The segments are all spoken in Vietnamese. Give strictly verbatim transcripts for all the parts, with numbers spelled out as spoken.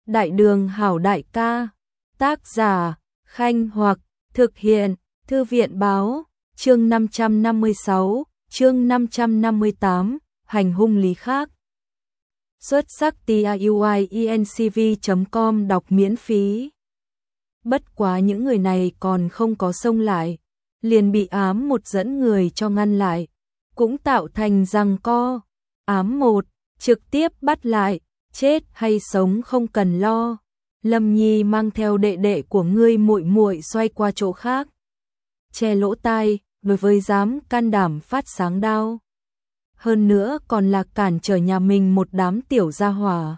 Đại đường hảo đại ca, tác giả, Khanh Hoặc, thực hiện, Thư viện Báo, chương năm trăm năm mươi sáu, chương năm trăm năm mươi tám, hành hung Lý Khác. Xuất sắc tiuiencv chấm com đọc miễn phí. Bất quá những người này còn không có xông lại, liền bị ám một dẫn người cho ngăn lại, cũng tạo thành giằng co. Ám một, trực tiếp bắt lại, chết hay sống không cần lo. Lâm Nhi mang theo đệ đệ của ngươi muội muội xoay qua chỗ khác, che lỗ tai, đối với dám can đảm phát sáng đao. Hơn nữa còn là cản trở nhà mình một đám tiểu gia hỏa.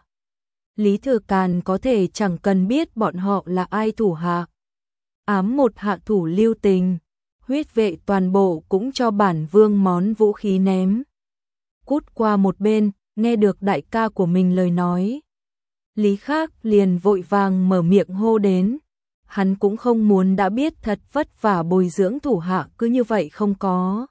Lý Thừa Càn có thể chẳng cần biết bọn họ là ai thủ hạ. Ám một hạ thủ lưu tình, huyết vệ toàn bộ cũng cho bản vương món vũ khí ném. Cút qua một bên, nghe được đại ca của mình lời nói. Lý Khác liền vội vàng mở miệng hô đến. Hắn cũng không muốn đã biết thật vất vả bồi dưỡng thủ hạ cứ như vậy không có.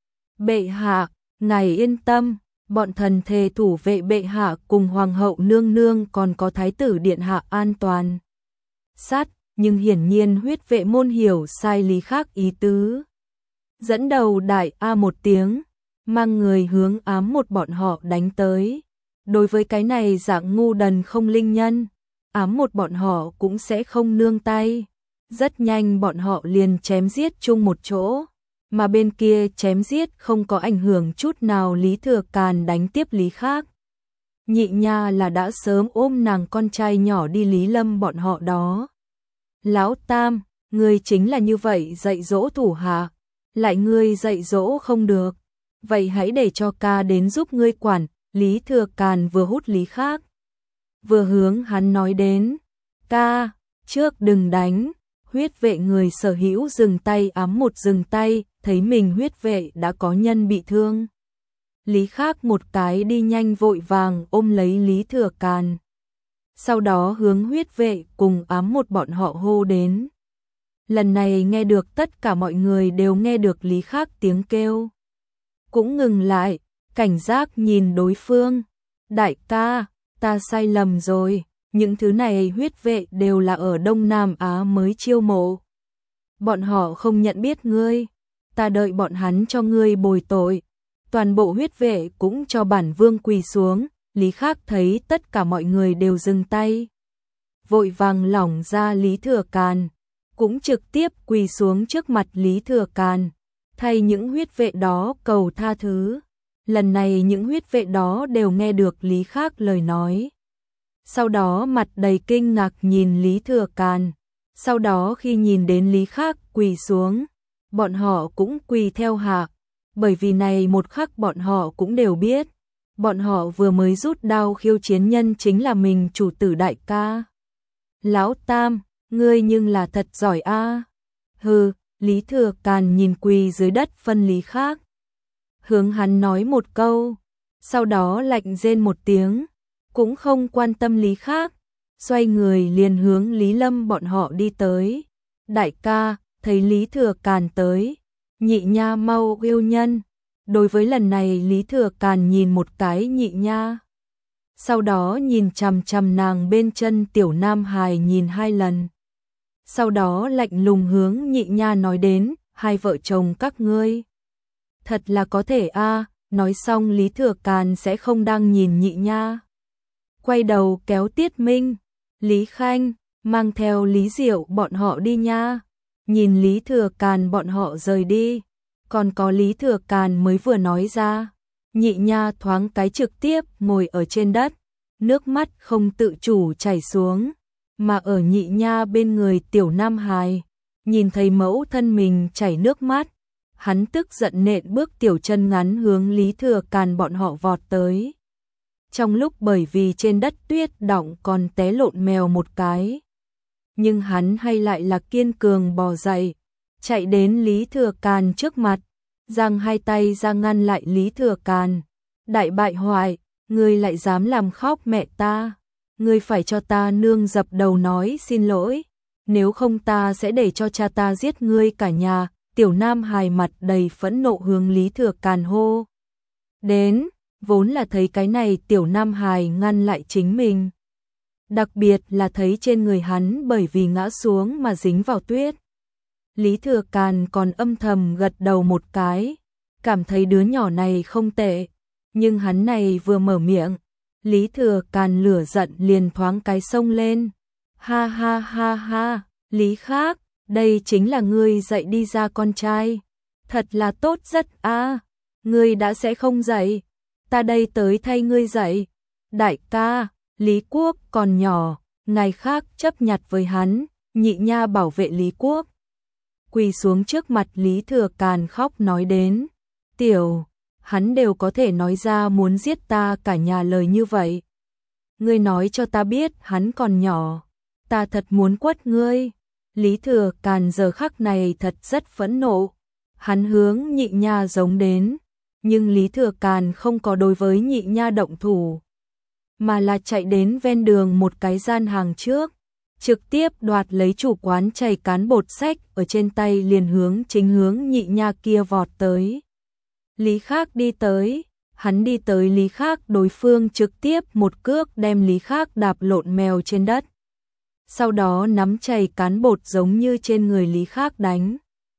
Bệ hạ, ngài yên tâm, bọn thần thề thủ vệ bệ hạ cùng hoàng hậu nương nương còn có thái tử điện hạ an toàn. Sát, nhưng hiển nhiên huyết vệ môn hiểu sai Lý Khác ý tứ. Dẫn đầu đại A một tiếng, mang người hướng ám một bọn họ đánh tới. Đối với cái này dạng ngu đần không linh nhân, ám một bọn họ cũng sẽ không nương tay. Rất nhanh bọn họ liền chém giết chung một chỗ, mà bên kia chém giết không có ảnh hưởng chút nào Lý Thừa Càn đánh tiếp Lý Khác. Nhị nha là đã sớm ôm nàng con trai nhỏ đi Lý Lâm bọn họ đó. Lão Tam, ngươi chính là như vậy dạy dỗ thủ hạ, lại ngươi dạy dỗ không được, vậy hãy để cho ca đến giúp ngươi quản. Lý Thừa Càn vừa hút Lý Khác, vừa hướng hắn nói đến. Ca, trước đừng đánh. Huyết vệ người sở hữu dừng tay. Ám một dừng tay, thấy mình huyết vệ đã có nhân bị thương. Lý Khác một cái đi nhanh vội vàng ôm lấy Lý Thừa Càn. Sau đó hướng huyết vệ cùng ám một bọn họ hô đến. Lần này nghe được tất cả mọi người đều nghe được Lý Khác tiếng kêu. Cũng ngừng lại, cảnh giác nhìn đối phương. Đại ca, ta sai lầm rồi, những thứ này huyết vệ đều là ở Đông Nam Á mới chiêu mộ. Bọn họ không nhận biết ngươi, ta đợi bọn hắn cho ngươi bồi tội. Toàn bộ huyết vệ cũng cho bản vương quỳ xuống. Lý Khác thấy tất cả mọi người đều dừng tay, vội vàng lỏng ra Lý Thừa Càn, cũng trực tiếp quỳ xuống trước mặt Lý Thừa Càn, thay những huyết vệ đó cầu tha thứ. Lần này những huyết vệ đó đều nghe được Lý Khác lời nói. Sau đó mặt đầy kinh ngạc nhìn Lý Thừa Càn. Sau đó khi nhìn đến Lý Khác quỳ xuống, bọn họ cũng quỳ theo hạ. Bởi vì này một khắc bọn họ cũng đều biết, bọn họ vừa mới rút đao khiêu chiến nhân chính là mình chủ tử đại ca. Lão Tam, ngươi nhưng là thật giỏi a. À. Hừ, Lý Thừa Càn nhìn quỳ dưới đất phân Lý Khác, hướng hắn nói một câu, sau đó lạnh rên một tiếng, cũng không quan tâm Lý Khác, xoay người liền hướng Lý Lâm bọn họ đi tới. Đại ca, thấy Lý Thừa Càn tới, nhị nha mau yêu nhân. Đối với lần này Lý Thừa Càn nhìn một cái nhị nha, sau đó nhìn chằm chằm nàng bên chân tiểu nam hài nhìn hai lần. Sau đó lạnh lùng hướng nhị nha nói đến, hai vợ chồng các ngươi thật là có thể a. À. Nói xong Lý Thừa Càn sẽ không đang nhìn nhị nha, quay đầu kéo Tiết Minh, Lý Khanh, mang theo Lý Diệu bọn họ đi nha. Nhìn Lý Thừa Càn bọn họ rời đi, còn có Lý Thừa Càn mới vừa nói ra, nhị nha thoáng cái trực tiếp ngồi ở trên đất, nước mắt không tự chủ chảy xuống, mà ở nhị nha bên người tiểu nam hài, nhìn thấy mẫu thân mình chảy nước mắt, hắn tức giận nện bước tiểu chân ngắn hướng Lý Thừa Càn bọn họ vọt tới. Trong lúc bởi vì trên đất tuyết đọng còn té lộn mèo một cái, nhưng hắn hay lại là kiên cường bò dậy, chạy đến Lý Thừa Càn trước mặt, giang hai tay ra ngăn lại Lý Thừa Càn. Đại bại hoại, ngươi lại dám làm khóc mẹ ta, ngươi phải cho ta nương dập đầu nói xin lỗi, nếu không ta sẽ để cho cha ta giết ngươi cả nhà. Tiểu nam hài mặt đầy phẫn nộ hướng Lý Thừa Càn hô đến, vốn là thấy cái này tiểu nam hài ngăn lại chính mình, đặc biệt là thấy trên người hắn bởi vì ngã xuống mà dính vào tuyết. Lý Thừa Càn còn âm thầm gật đầu một cái, cảm thấy đứa nhỏ này không tệ, nhưng hắn này vừa mở miệng, Lý Thừa Càn lửa giận liền thoáng cái xông lên. Ha ha ha ha, Lý Khác, đây chính là ngươi dạy đi ra con trai. Thật là tốt rất a, à, ngươi đã sẽ không dạy, ta đây tới thay ngươi dạy. Đại ca, Lý Quốc còn nhỏ, ngày khác chấp nhặt với hắn, Nhị Nha bảo vệ Lý Quốc. Quỳ xuống trước mặt Lý Thừa Càn khóc nói đến, tiểu, hắn đều có thể nói ra muốn giết ta cả nhà lời như vậy. Ngươi nói cho ta biết hắn còn nhỏ, ta thật muốn quất ngươi. Lý Thừa Càn giờ khắc này thật rất phẫn nộ, hắn hướng Nhị Nha giống đến, nhưng Lý Thừa Càn không có đối với Nhị Nha động thủ, mà là chạy đến ven đường một cái gian hàng trước, trực tiếp đoạt lấy chủ quán chảy cán bột sách ở trên tay liền hướng chính hướng Nhị Nha kia vọt tới. Lý Khác đi tới, hắn đi tới Lý Khác, đối phương trực tiếp một cước đem Lý Khác đạp lộn mèo trên đất. Sau đó nắm chảy cán bột giống như trên người Lý Khác đánh.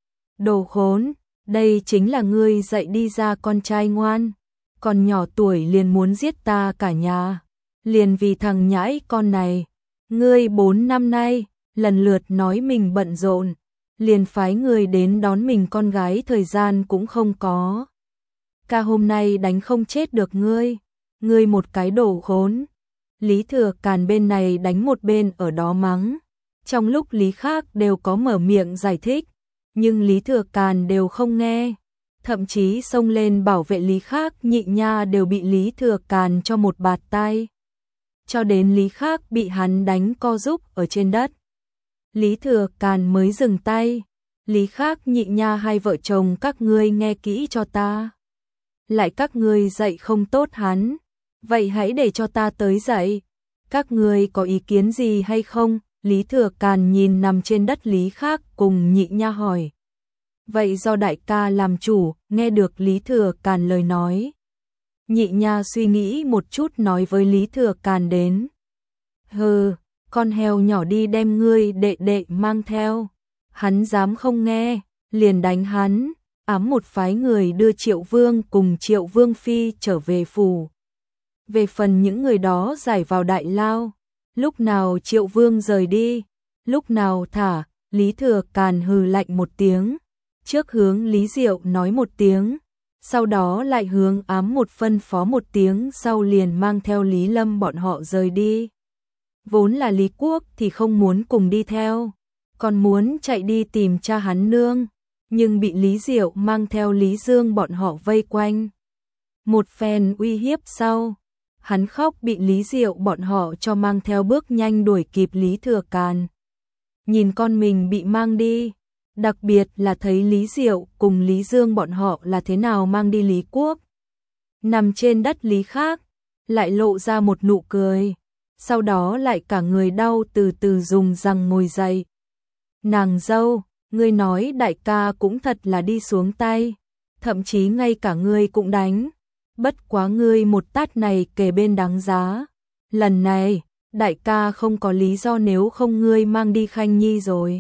Đồ khốn, đây chính là ngươi dạy đi ra con trai ngoan, còn nhỏ tuổi liền muốn giết ta cả nhà, liền vì thằng nhãi con này. Ngươi bốn năm nay, lần lượt nói mình bận rộn, liền phái người đến đón mình con gái thời gian cũng không có. Ca hôm nay đánh không chết được ngươi, ngươi một cái đồ khốn. Lý Thừa Càn bên này đánh một bên ở đó mắng, trong lúc Lý Khác đều có mở miệng giải thích, nhưng Lý Thừa Càn đều không nghe, thậm chí xông lên bảo vệ Lý Khác. Nhị Nha đều bị Lý Thừa Càn cho một bạt tay, cho đến Lý Khác bị hắn đánh co rúm ở trên đất. Lý Thừa Càn mới dừng tay. Lý Khác, Nhị Nha hai vợ chồng các ngươi nghe kỹ cho ta, lại các ngươi dạy không tốt hắn, vậy hãy để cho ta tới dạy. Các ngươi có ý kiến gì hay không? Lý Thừa Càn nhìn nằm trên đất Lý Khác cùng Nhị Nha hỏi. Vậy do đại ca làm chủ. Nghe được Lý Thừa Càn lời nói, Nhị Nha suy nghĩ một chút nói với Lý Thừa Càn đến. Hừ, con heo nhỏ đi đem ngươi đệ đệ mang theo, hắn dám không nghe, liền đánh hắn. Ám một phái người đưa Triệu Vương cùng Triệu Vương Phi trở về phủ. Về phần những người đó giải vào đại lao, lúc nào Triệu Vương rời đi, lúc nào thả. Lý Thừa Càn hừ lạnh một tiếng, trước hướng Lý Diệu nói một tiếng, sau đó lại hướng Ám một phân phó một tiếng, sau liền mang theo Lý Lâm bọn họ rời đi. Vốn là Lý Quốc thì không muốn cùng đi theo, còn muốn chạy đi tìm cha hắn nương, nhưng bị Lý Diệu mang theo Lý Dương bọn họ vây quanh. Một phen uy hiếp sau, hắn khóc bị Lý Diệu bọn họ cho mang theo bước nhanh đuổi kịp Lý Thừa Càn. Nhìn con mình bị mang đi, đặc biệt là thấy Lý Diệu cùng Lý Dương bọn họ là thế nào mang đi Lý Quốc. Nằm trên đất Lý Khác, lại lộ ra một nụ cười, sau đó lại cả người đau từ từ dùng răng ngồi dậy. Nàng dâu, ngươi nói đại ca cũng thật là đi xuống tay, thậm chí ngay cả ngươi cũng đánh, bất quá ngươi một tát này kề bên đáng giá. Lần này, đại ca không có lý do nếu không ngươi mang đi Khanh Nhi rồi.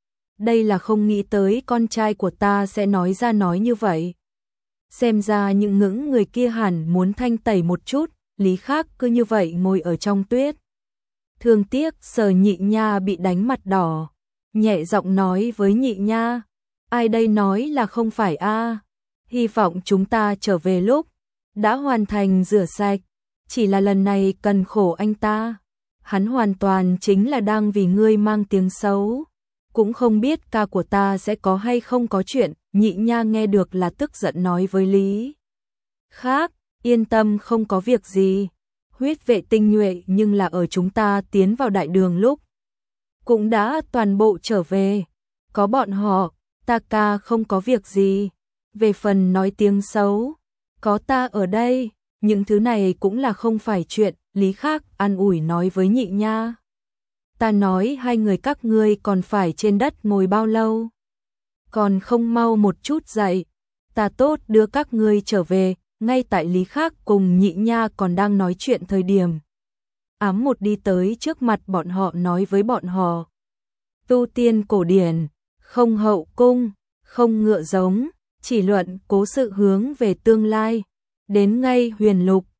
Đây là không nghĩ tới con trai của ta sẽ nói ra nói như vậy. Xem ra những ngưỡng người kia hẳn muốn thanh tẩy một chút. Lý Khác cứ như vậy ngồi ở trong tuyết. Thương tiếc Sở Nhị Nha bị đánh mặt đỏ, nhẹ giọng nói với Nhị Nha, ai đây nói là không phải a? Hy vọng chúng ta trở về lúc đã hoàn thành rửa sạch, chỉ là lần này cần khổ anh ta, hắn hoàn toàn chính là đang vì ngươi mang tiếng xấu, cũng không biết ca của ta sẽ có hay không có chuyện. Nhị Nha nghe được là tức giận nói với Lý Khác, yên tâm không có việc gì, huyết vệ tinh nhuệ nhưng là ở chúng ta tiến vào đại đường lúc cũng đã toàn bộ trở về, có bọn họ, ta ca không có việc gì. Về phần nói tiếng xấu, có ta ở đây, những thứ này cũng là không phải chuyện. Lý Khác an ủi nói với Nhị Nha, ta nói hai người các ngươi còn phải trên đất ngồi bao lâu, còn không mau một chút dậy, ta tốt đưa các ngươi trở về. Ngay tại Lý Khác cùng Nhị Nha còn đang nói chuyện thời điểm, ám một đi tới trước mặt bọn họ nói với bọn họ. Tu tiên cổ điển, không hậu cung, không ngựa giống, chỉ luận cố sự hướng về tương lai. Đến ngay huyền lục,